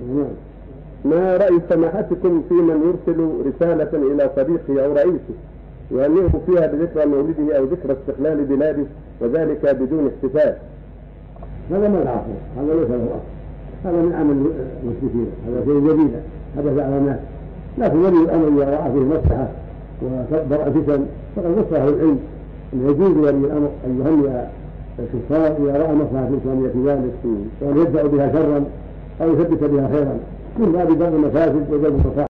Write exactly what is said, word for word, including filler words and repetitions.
ما رأي سماحتكم في من يرسل رسالة إلى صديقه أو رئيسه يهنئه فيها بذكرى مولده أو ذكرى استقلال بلاده وذلك بدون احتفال؟ هذا ما العصر، هذا ليس له أصل، هذا من عمل المشركين، هذا شيء جديد حدث على الناس. لكن ولي الأمر إذا رأى فيه مصلحة وكبر الفتن فقد نص أهل العلم أن يجوز ولي الأمر أن يهنئ الكفار إذا رأى مصلحة الإسلامية في ذلك، وأن يبدأ بها شرا أو يثبت بها خيرا من باب درء المفاسد وجلب المصالح.